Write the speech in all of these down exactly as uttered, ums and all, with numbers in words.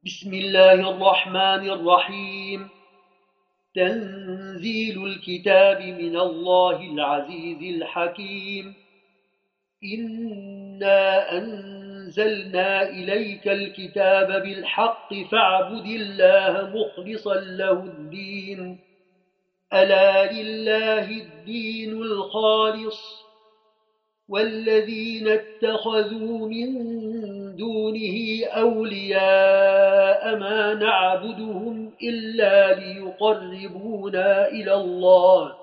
بسم الله الرحمن الرحيم. تنزيل الكتاب من الله العزيز الحكيم. إنا أنزلنا إليك الكتاب بالحق فاعبد الله مخلصا له الدين. ألا لله الدين الخالص، والذين اتخذوا من دونه أولياء ما نعبدهم إلا ليقربونا إلى الله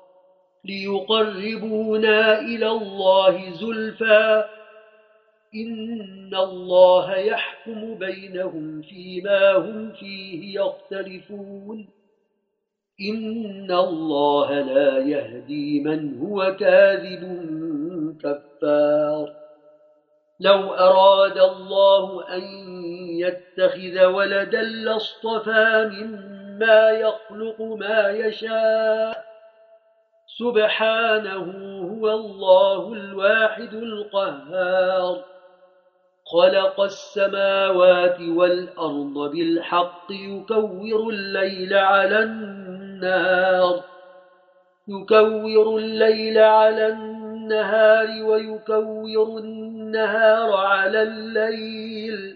ليقربونا إلى الله زلفى إن الله يحكم بينهم فيما هم فيه يختلفون. إن الله لا يهدي من هو كاذب كفار. لو أراد الله أن يتخذ ولدا لاصطفى مما يخلق ما يشاء، سبحانه هو الله الواحد القهار. خلق السماوات والأرض بالحق يكور الليل على النهار يكور الليل على النهار ويكور النهار على الليل،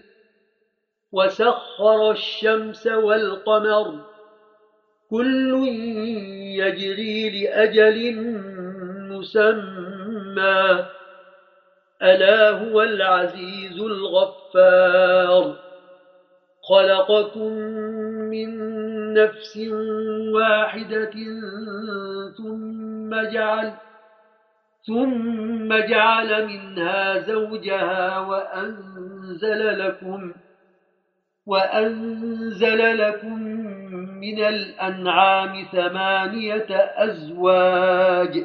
وسخر الشمس والقمر كل يجري لأجل مسمى، ألا هو العزيز الغفار. خلقكم من نفس واحدة ثم جعل ثم جعل منها زوجها وأنزل لكم وأنزل لكم من الأنعام ثمانية أزواج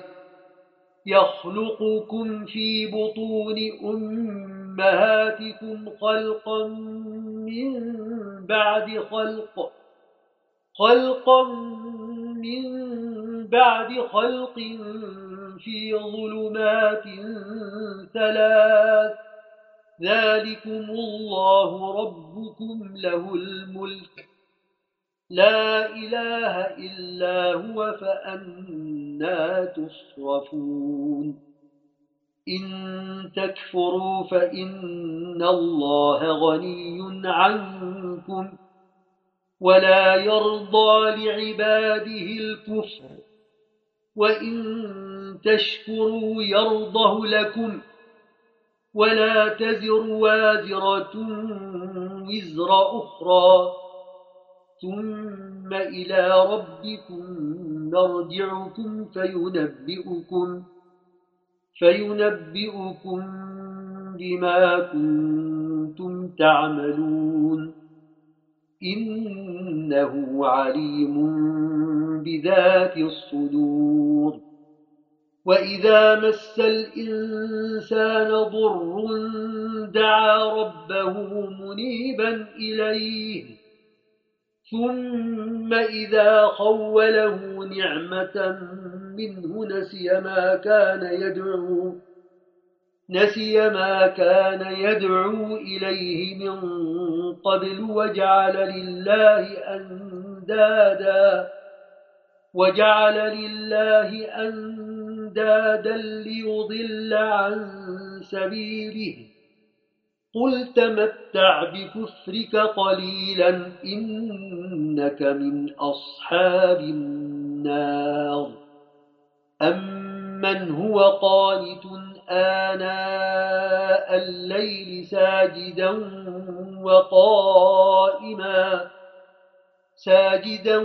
يخلقكم في بطون أمهاتكم خلقا من بعد خلق خلقا من بعد خلق في ظلمات ثلاث، ذلكم الله ربكم له الملك، لا إله إلا هو، فأنى تصرفون. إن تكفروا فإن الله غني عنكم ولا يرضى لعباده الكفر، وإن تشكروا يرضه لكم، ولا تزر وازرة وزر أخرى، ثم إلى ربكم نرجعكم فينبئكم فينبئكم بما كنتم تعملون. إنه عليم بذات الصدور. وإذا مس الإنسان ضر دعا ربه منيبا إليه، ثم إذا خوله نعمة منه نسي ما كان يدعو نسي ما كان يدعو إليه من قبل وجعل لله أندادا وجعل لله أندادا ليضل عن سبيله. قل تمتع بكفرك قليلا إنك من أصحاب النار. أمن هو قانت آناء الليل ساجدا وقائما ساجدا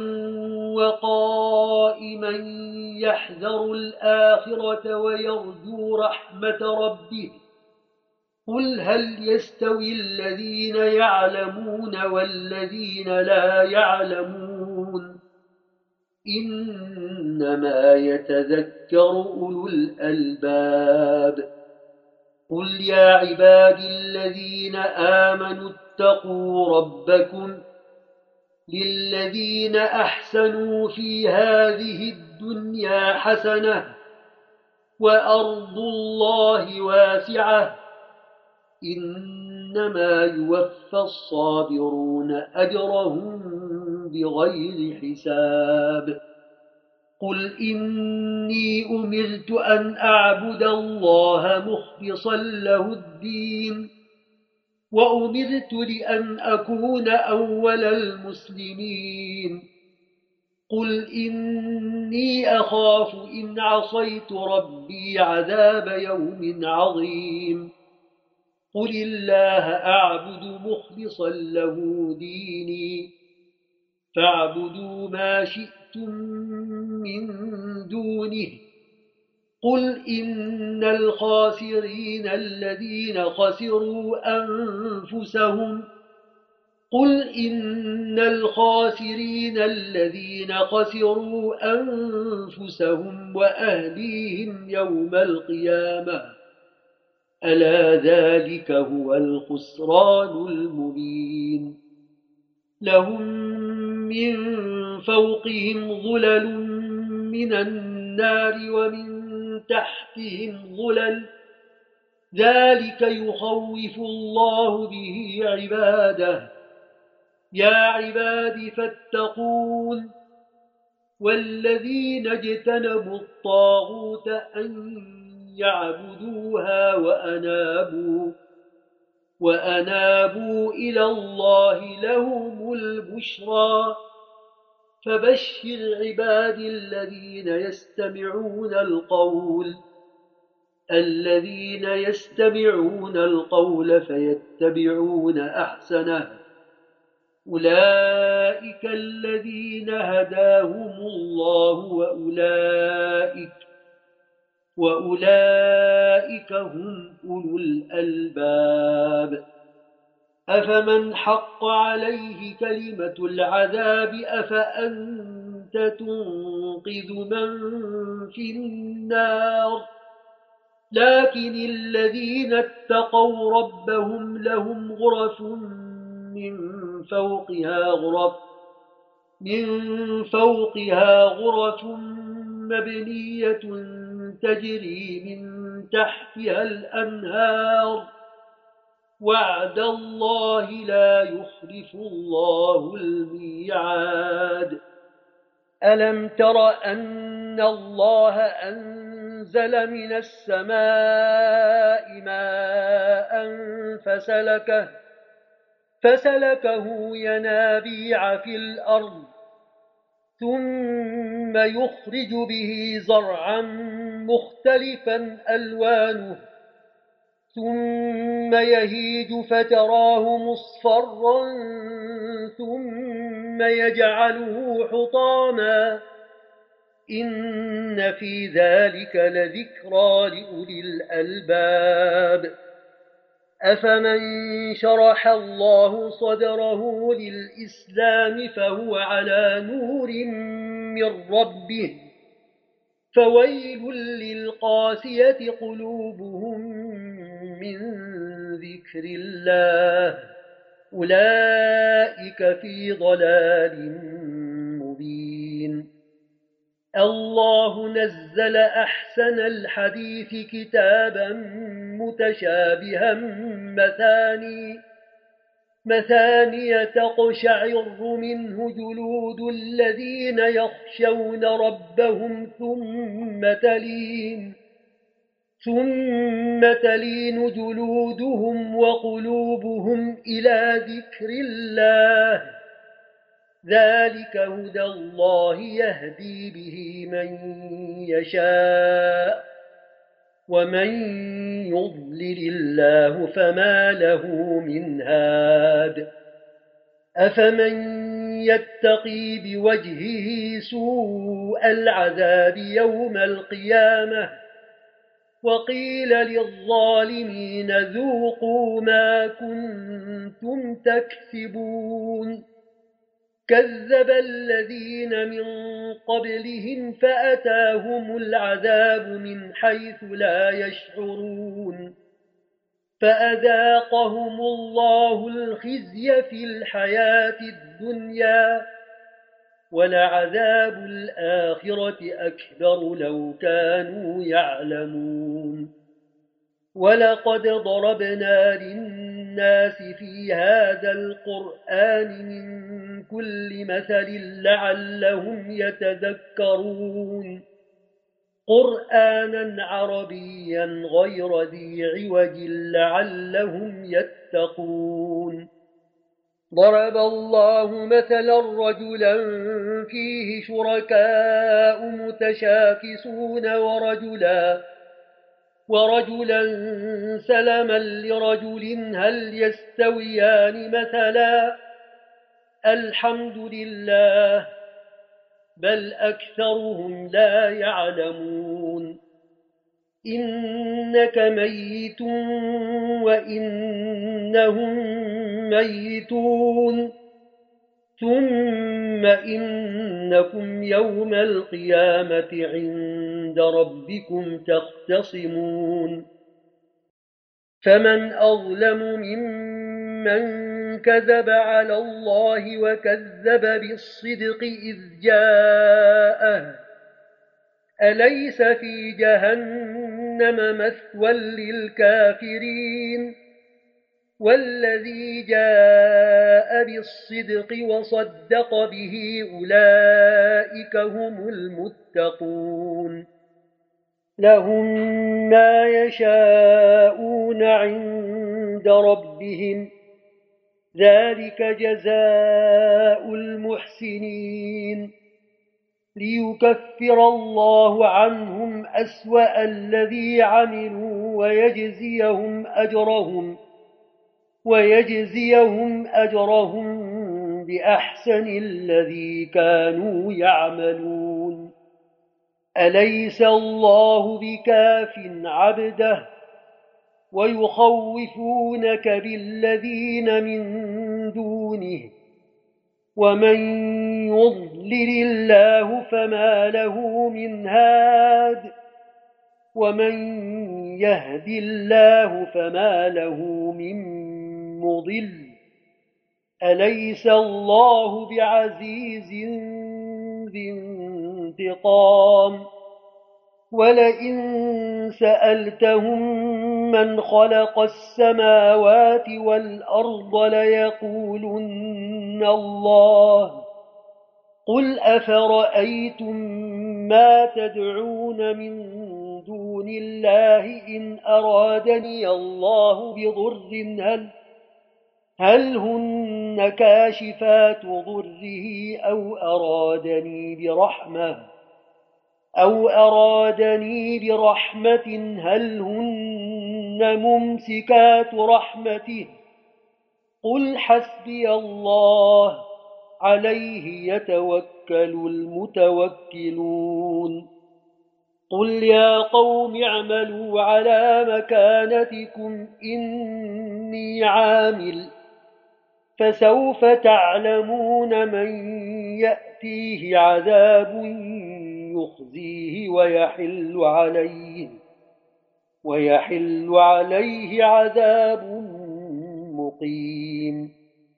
وقائما يحذر الآخرة ويرجو رحمة ربه. قل هل يستوي الذين يعلمون والذين لا يعلمون؟ إنما يتذكر أولو الألباب. قل يا عبادي الذين آمنوا اتقوا ربكم للذين أحسنوا في هذه الدنيا حسنة وأرض الله واسعة، إن إنما يوفى الصابرون أجرهم بغير حساب قل إني أمرت أن أعبد الله مخلصا له الدين وأمرت لأن أكون أول المسلمين قل إني أخاف إن عصيت ربي عذاب يوم عظيم قل الله أعبد مخلصا له ديني فاعبدوا ما شئتم من دونه قل إن الخاسرين الذين خسروا أنفسهم قل إن الخاسرين الذين خسروا أنفسهم وأهليهم يوم القيامة ألا ذلك هو الخسران المبين لهم من فوقهم ظلل من النار ومن تحتهم ظلل ذلك يخوف الله به عباده يا عباد فاتقون والذين اجتنبوا الطاغوت أن يعبدوها وأنابوا وأنابوا إلى الله لهم البشرى فبشر عباد الذين يستمعون القول الذين يستمعون القول فيتبعون أحسنه أولئك الذين هداهم الله وأولئك وأولئك هم أولو الألباب أفمن حق عليه كلمة العذاب أفأنت تنقذ من في النار لكن الذين اتقوا ربهم لهم غرف من فوقها غرف من فوقها غرف مبنية تجري من تحتها الأنهار وعد الله لا يخلف الله الميعاد ألم تر أن الله أنزل من السماء ماء فسلكه فسلكه ينابيع في الأرض ثم يخرج به زرعا مختلفا ألوانه ثم يهيج فتراه مصفرا ثم يجعله حطاما إن في ذلك لذكرى لأولي الألباب أفمن شرح الله صدره للإسلام فهو على نور من ربه فويل للقاسية قلوبهم من ذكر الله أولئك في ضلال مبين الله نزل أحسن الحديث كتابا متشابها مثاني مثانية تقشعر منه جلود الذين يخشون ربهم ثم تلين ثم تلين جلودهم وقلوبهم إلى ذكر الله ذلك هدى الله يهدي به من يشاء ومن يضلل الله فما له من هاد أفمن يتقي بوجهه سوء العذاب يوم القيامة وقيل للظالمين ذوقوا ما كنتم تكسبون كذب الذين من قبلهم فأتاهم العذاب من حيث لا يشعرون فأذاقهم الله الخزي في الحياة الدنيا ولعذاب الآخرة أكبر لو كانوا يعلمون ولقد ضربنا للناس للناس في هذا القرآن من كل مثل لعلهم يتذكرون قرآنا عربيا غير ذي عوج لعلهم يتقون ضرب الله مثلا رجلا فيه شركاء متشاكسون ورجلا ورجلا سلما لرجل هل يستويان مثلا الحمد لله بل أكثرهم لا يعلمون إنك ميت وإنهم ميتون ثم إنكم يوم القيامة عند ربكم تختصمون فمن أظلم ممن كذب على الله وكذب بالصدق إذ جاءه أليس في جهنم مثوى للكافرين والذي جاء بالصدق وصدق به أولئك هم المتقون لهم ما يشاءون عند ربهم ذلك جزاء المحسنين ليكفر الله عنهم أسوأ الذي عملوا ويجزيهم أجرهم ويجزيهم أجرهم بأحسن الذي كانوا يعملون أليس الله بكاف عبده ويخوفونك بالذين من دونه ومن يضلل الله فما له من هاد ومن يهد الله فما له من مضل أليس الله بعزيز ذي انتقام ولئن سألتهم من خلق السماوات والأرض ليقولن الله قل أفرأيتم ما تدعون من دون الله إن أرادني الله بضر هل هل هن كاشفات ضره أو أرادني برحمة أو أرادني برحمة هل هن ممسكات رحمته قل حسبي الله عليه يتوكل المتوكلون قل يا قوم اعملوا على مكانتكم إني عامل فسوف تعلمون من يأتيه عذاب يخزيه ويحل عليه ويحل عليه عذاب مقيم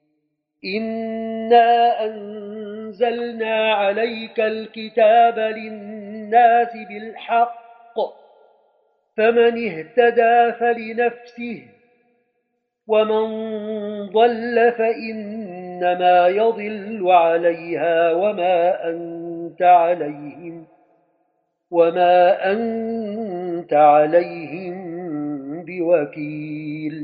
إنا أنزلنا عليك الكتاب للناس بالحق فمن اهتدى فلنفسه ومن ضل فإنما يضل عليها وما أنت عليهم وما أنت عليهم بوكيل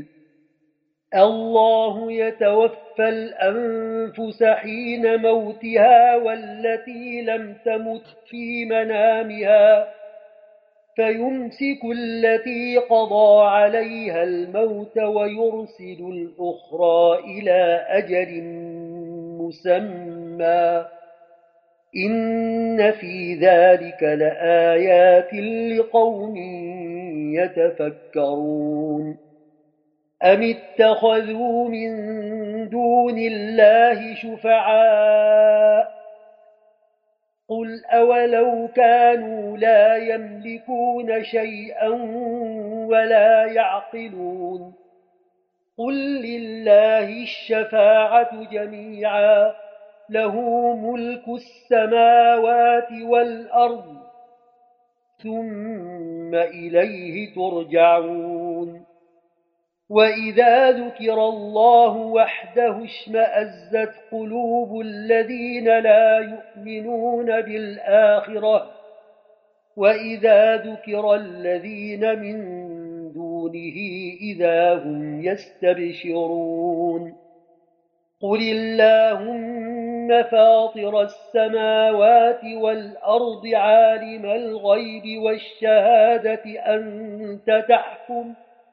الله يتوفى الأنفس حين موتها والتي لم تمت في منامها فيمسك التي قضى عليها الموت ويرسل الأخرى إلى أجل مسمى إن في ذلك لآيات لقوم يتفكرون أم اتخذوا من دون الله شفعاء قل أولو كانوا لا يملكون شيئا ولا يعقلون قل لله الشفاعة جميعا له ملك السماوات والأرض ثم إليه ترجعون وإذا ذكر الله وحده اشمأزت قلوب الذين لا يؤمنون بالآخرة وإذا ذكر الذين من دونه إذا هم يستبشرون قل اللهم فاطر السماوات والأرض عالم الغيب والشهادة أنت تحكم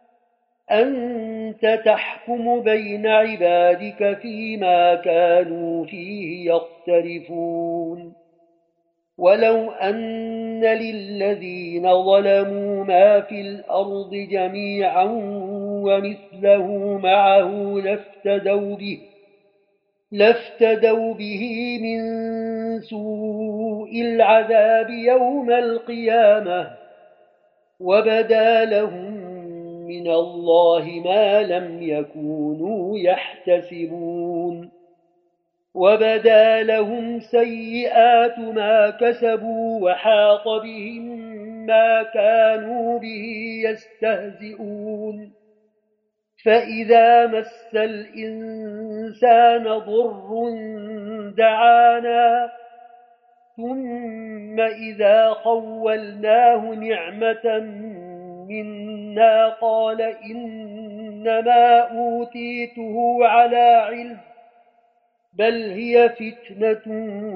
أنت تحكم بين عبادك فيما كانوا فيه يختلفون ولو أن للذين ظلموا ما في الأرض جميعا ومثله معه لافتدوا به لافتدوا به من سوء العذاب يوم القيامة وبدا لهم من الله ما لم يكونوا يحتسبون وبدا لهم سيئات ما كسبوا وحاق بهم ما كانوا به يستهزئون فإذا مس الإنسان ضر دعانا ثم إذا خولناه نعمة منا قال إنما أوتيته على علم بل هي فتنة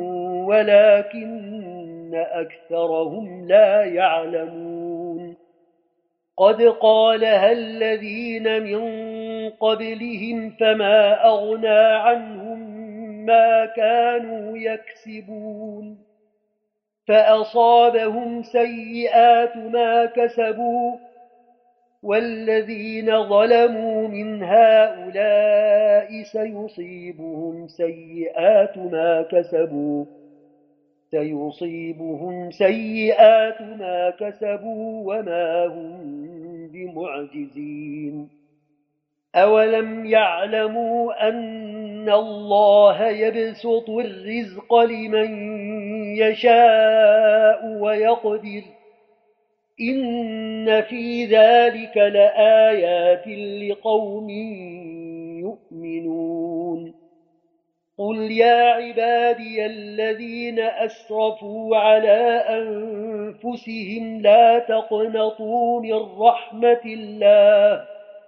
ولكن أكثرهم لا يعلمون قد قالها الذين من قبلهم فما أغنى عنهم ما كانوا يكسبون فأصابهم سيئات ما كسبوا والذين ظلموا من هؤلاء سيصيبهم سيئات ما كسبوا سيصيبهم سيئات ما كسبوا وما هم بمعجزين أولم يعلموا أن الله يبسط الرزق لمن يشاء ويقدر إن في ذلك لآيات لقوم يؤمنون قل يا عبادي الذين أسرفوا على أنفسهم لا تقنطوا من رحمة الله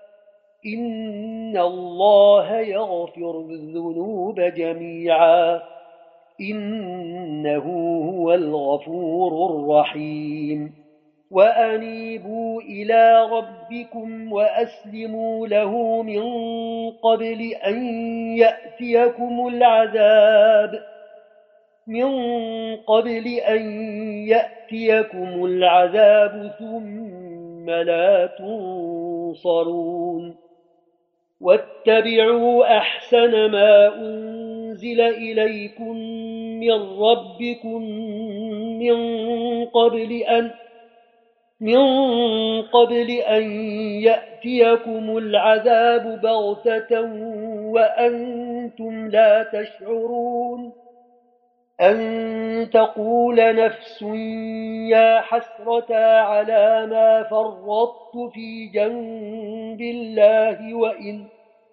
إن الله يغفر الذنوب جميعا إنه هو الغفور الرحيم وأنيبوا إلى ربكم وأسلموا له من قبل أن يأتيكم العذاب من قبل أن يأتيكم العذاب ثم لا تنصرون واتبعوا أحسن ما أنزل إليكم من ربكم من قبل أن من قبل أن يأتيكم العذاب بغتة وأنتم لا تشعرون أن تقول نفس يا حسرة على ما فرطت في جنب الله وإن,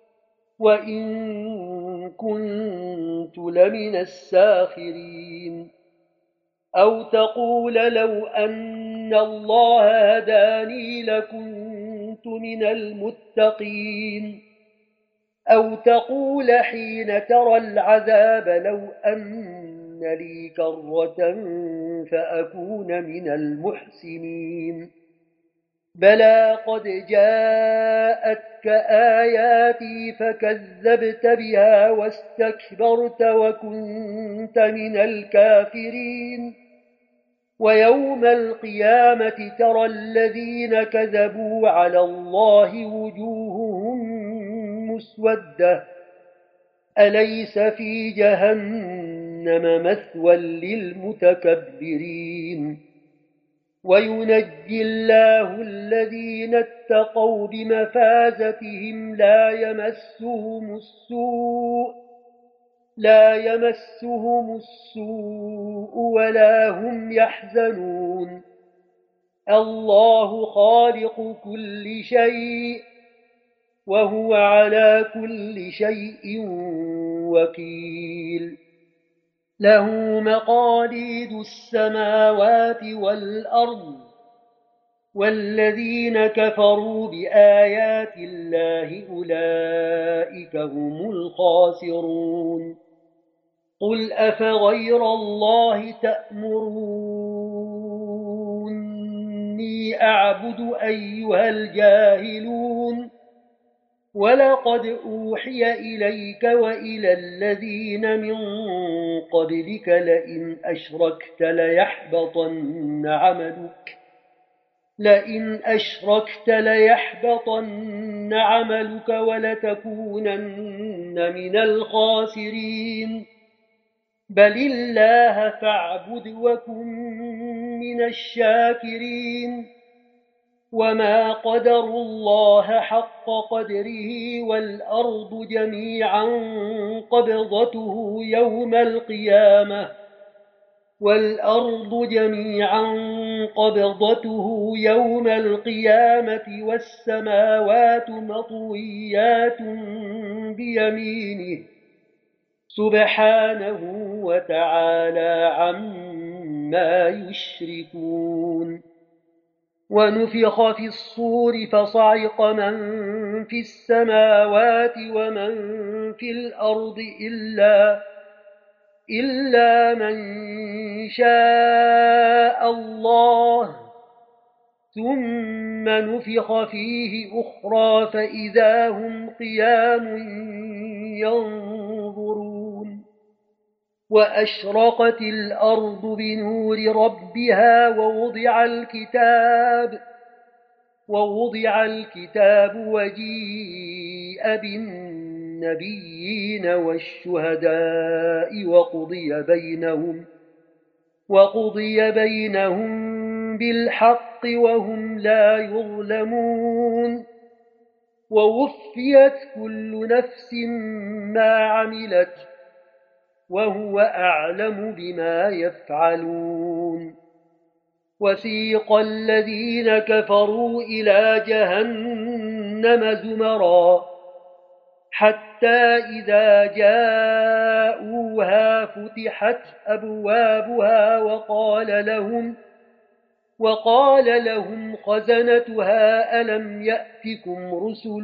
وإن كنت لمن الساخرين أو تقول لو أن الله هداني لكنت من المتقين أو تقول حين ترى العذاب لو أن لي كرة فأكون من المحسنين بلى قد جاءتك آياتي فكذبت بها واستكبرت وكنت من الكافرين ويوم القيامة ترى الذين كذبوا على الله وجوههم مسودة أليس في جهنم مثوى للمتكبرين وينجي الله الذين اتقوا بمفازتهم لا يمسهم السوء لا يمسهم السوء ولا هم يحزنون الله خالق كل شيء وهو على كل شيء وكيل له مقاليد السماوات والأرض والذين كفروا بآيات الله أولئك هم الخاسرون قل أفغير الله تأمروني أعبد أيها الجاهلون ولقد أوحي إليك وإلى الذين من قبلك لئن أشركت ليحبطن عملك لئن أشركت ليحبطن عملك ولتكونن من الخاسرين بل الله فاعبد وكن من الشاكرين وما قدروا الله حق قدره والأرض جميعا قبضته يوم القيامة والأرض جميعا قبضته يوم القيامة والسماوات مطويات بيمينه سبحانه وتعالى عما يشركون ونفخ في الصور فصعق من في السماوات ومن في الأرض إلا إلا من شاء الله ثم نفخ فيه أخرى فإذا هم قيام ينظرون وأشرقت الأرض بنور ربها ووضع الكتاب ووضع الكتاب وجيء بالنبيين والشهداء وقضي بينهم وقضي بينهم بالحق وهم لا يظلمون ووفيت كل نفس ما عملت وهو أعلم بما يفعلون وسيق الذين كفروا إلى جهنم زمرا حتى إذا جاءوها فتحت أبوابها وقال لهم وقال لهم خزنتها ألم يأتكم رسل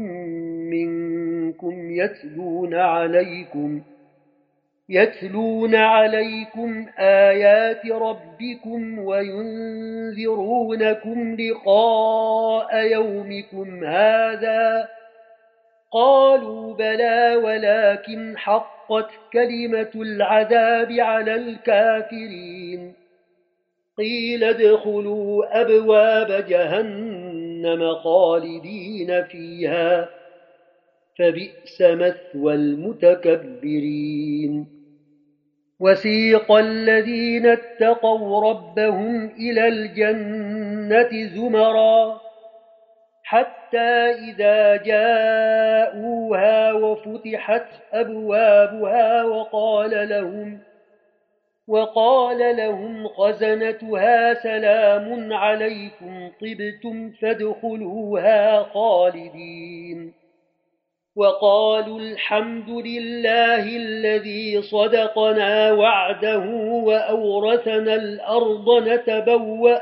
منكم يتلون عليكم يتلون عليكم آيات ربكم وينذرونكم لقاء يومكم هذا قالوا بلى ولكن حقت كلمة العذاب على الكافرين قيل ادخلوا أبواب جهنم خالدين فيها فبئس مثوى المتكبرين وسيق الذين اتقوا ربهم إلى الجنة زمرا حتى إذا جاءوها وفتحت أبوابها وقال لهم وقال لهم خزنتها سلام عليكم طبتم فادخلوها خالدين وقالوا الحمد لله الذي صدقنا وعده وأورثنا الأرض نتبوأ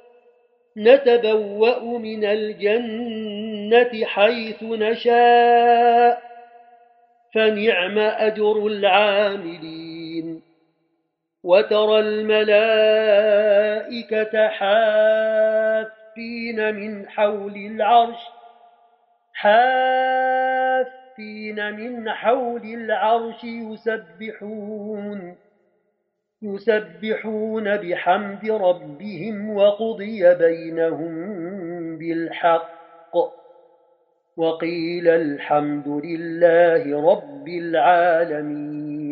نتبوأ من الجنة حيث نشاء فنعم أجر العاملين وترى الملائكة حافين من حول العرش حافين من حول العرش يسبحون يسبحون بحمد ربهم وقضي بينهم بالحق وقيل الحمد لله رب العالمين